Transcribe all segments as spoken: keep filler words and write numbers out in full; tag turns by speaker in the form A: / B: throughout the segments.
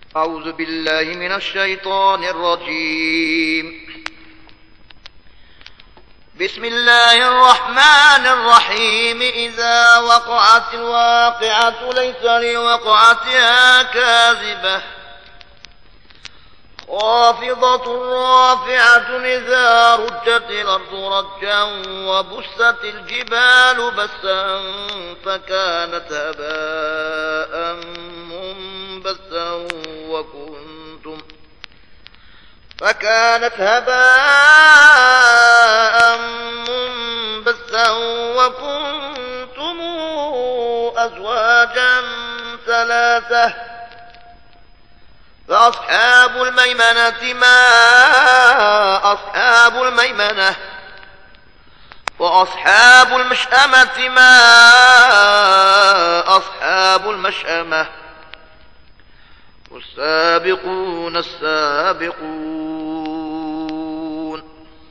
A: أعوذ بالله من الشيطان الرجيم. بسم الله الرحمن الرحيم. إذا وقعت الواقعة ليس لوقعتها كاذبة خافضة رافعة إذا رجت الأرض رجا وبست الجبال بسا فكانت هباء منبثا وكنتم فكانت هباء منبثا وكنتم أزواجا ثلاثة فأصحاب الميمنة ما أصحاب الميمنة وأصحاب المشأمة ما أصحاب المشأمة والسابقون السابقون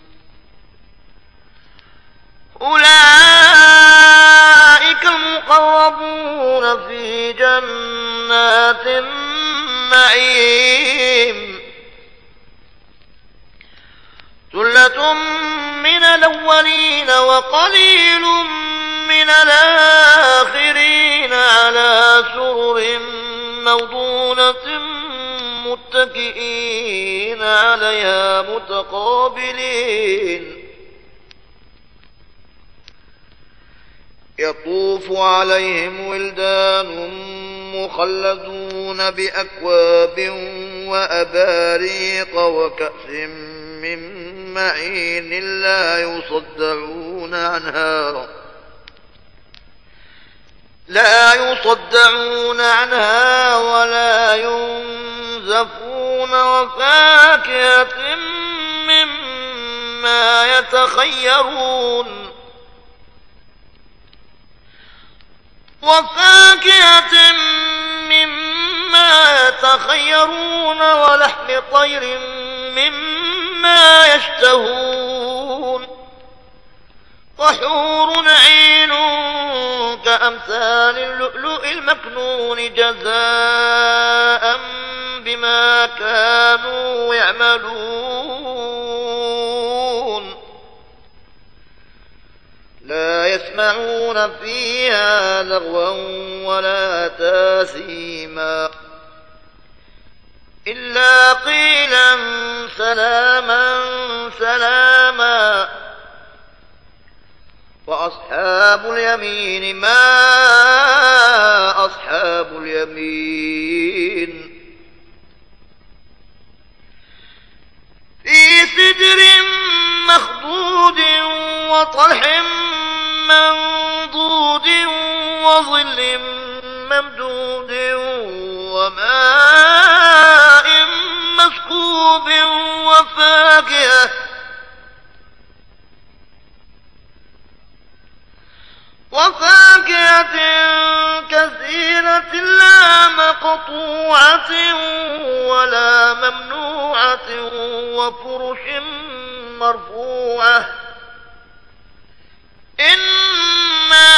A: أولئك المقربون في جنات النعيم ثلة من الأولين وقليل من الآخرين على سرر موضونة متكئين عليها متقابلين يطوف عليهم ولدان مخلدون بأكواب وأباريق وكأس من معين لا يصدعون عنها لا يصدعون عنها ولا ينزفون وفاكهة مما يتخيرون وفاكهة مما يتخيرون ولحم طير مما يشتهون وحور عين كأمثال اللؤلؤ المكنون جزاء بما كانوا يعملون لا يسمعون فيها لغوا ولا تاثيما إلا قيلا سلاما سلاما وأصحاب اليمين ما أصحاب اليمين في سدر مخضود وطلح منضود وظل ممدود وماء مسكوب وفاكهة وفاكهة كثيرة لا مقطوعة ولا ممنوعة وفرش مرفوعة إنا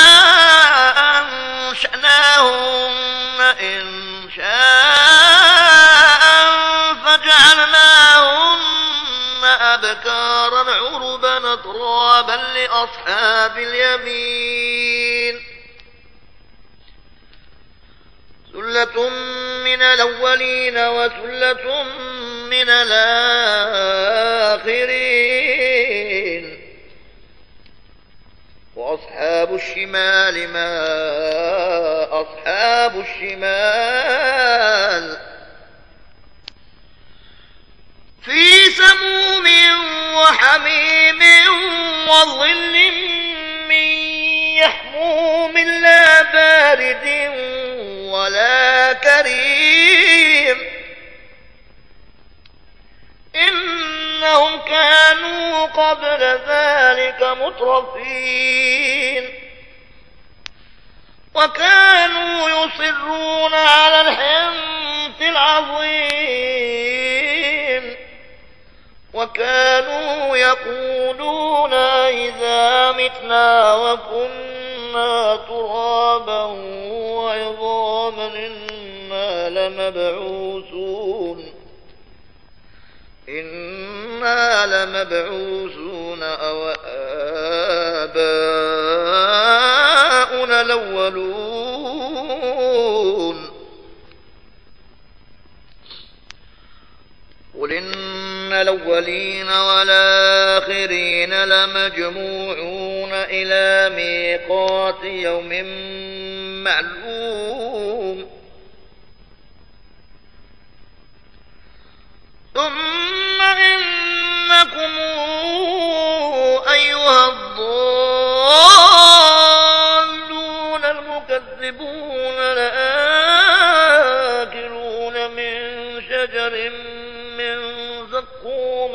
A: أنشأناهن إنشاء فجعلناهن أبكارا عربا أترابا لأصحاب اليمين ثلة من الأولين وثلة من الآخرين وأصحاب الشمال ما أصحاب الشمال في سموم وحميم وظل من يحموم لا بارد ولا كريم إنهم كانوا قبل ذلك مترفين وكانوا يصرون على الحنث العظيم وكانوا يقولون إذا متنا وكنا ترابا وعظاما إنا لمبعوثون إنا لمبعوثون أو آباؤنا الأولون قل إن الأولين والآخرين لمجموعون إلى ميقات يوم معلوم ثم إنكم أيها الضالون المكذبون لآكلون من شجر من زقوم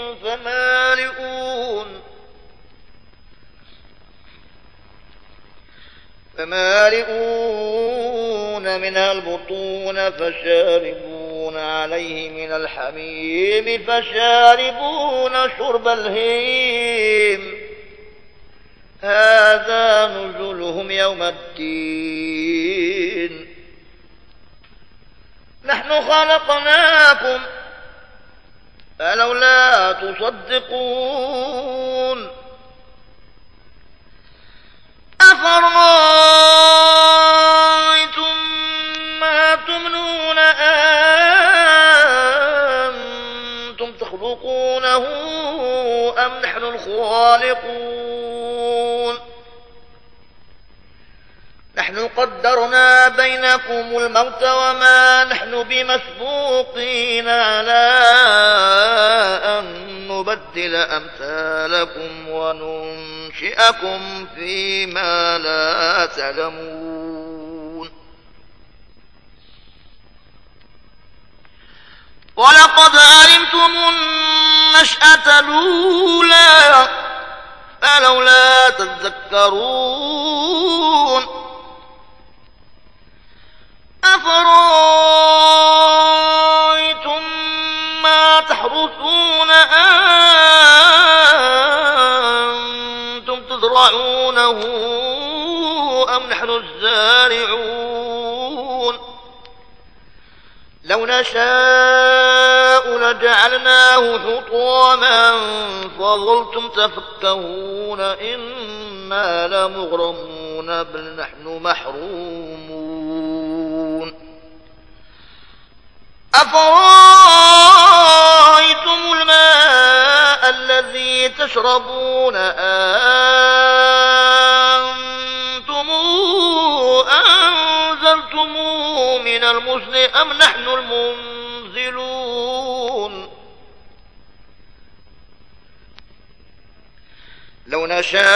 A: فمالئون فمالئون منها البطون فشاربون عليه من الحميم فشاربون شرب الهيم هذا نزلهم يوم الدين نحن خلقناكم فلولا تصدقون أفرأيتم ما تمنون أنتم تخلقونه أم نحن الخالقون نحن قدرنا بينكم الموت وما نحن بمسبوقين على أن نبدل أمثالكم وننشئكم فيما لا تعلمون ولقد علمتم النشأة الأولى فلولا تذكرون أفرأيتم ما تحرثون أنتم تزرعونه أم نحن الزارعون لو نشاء لجعلناه حطاما فظلتم تفكهون إنا لمغرمون بل نحن محرومون أفرأيتم الماء الذي تشربون أنتم أنزلتموه من المزن أم نحن المنزلون لو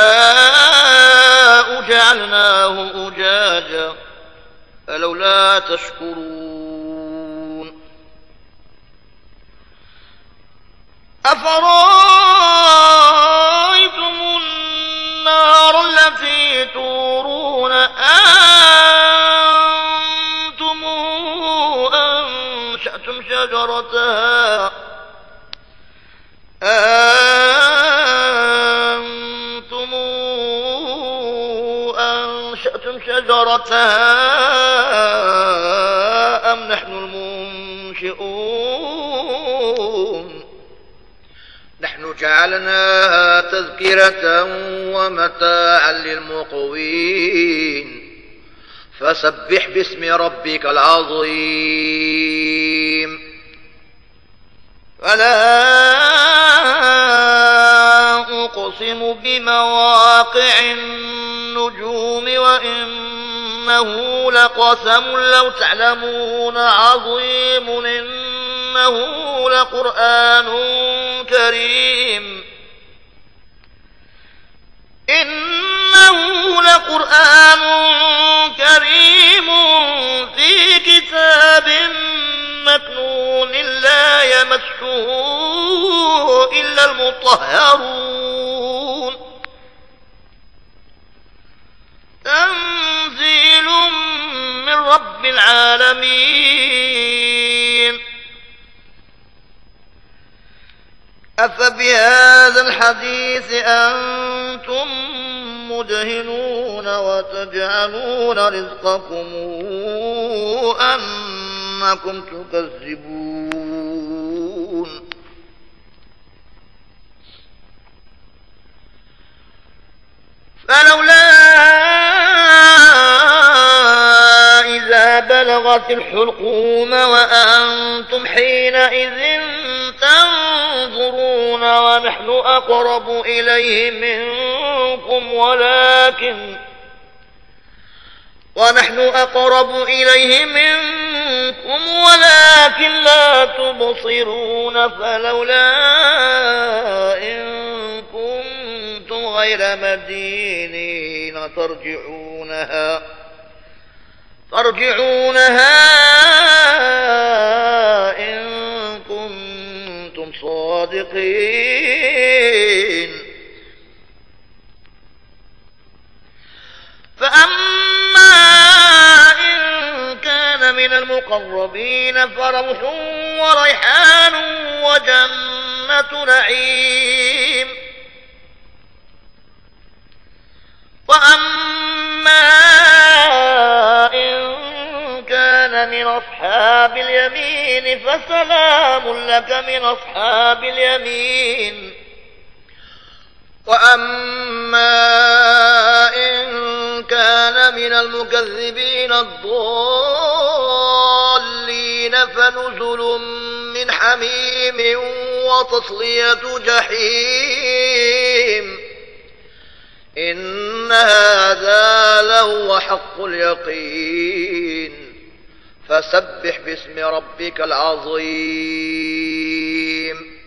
A: نشاء جعلناه أجاجا فلولا تشكرون أفرأيتم النار التي تورون أنتم أنشأتم شجرتها أنتم أنشأتم شجرتها أم نحن المنشئون نحن جعلناها تذكرة ومتاعا للمقوين فسبح باسم ربك العظيم فلا أقسم بمواقع النجوم وإنه لقسم لو تعلمون عظيم إنه لقرآن كريم إنه لقرآن كريم في كتاب مكنون لا يمسه إلا المطهرون تنزيل من رب العالمين أفبهذا الحديث أنتم مدهنون وتجعلون رزقكم أنكم أنكم تكذبون فلولا إذا بلغت الحلقوم وأنتم حينئذ تنظرون ونحن أقرب إليه منكم ولكن ونحن أقرب إليه منكم ولكن لا تبصرون فلولا إن كنتم غير مدينين ترجعونها ترجعونها إن كنتم صادقين فأما إن كان من المقربين فروح وريحان وجنة نعيم وأما إن كان من أصحاب اليمين فسلام لك من أصحاب اليمين وأما إن كان من المكذبين الضالين فنزل من حميم وتصلية جحيم إن هذا لهو حق اليقين فسبح باسم ربك العظيم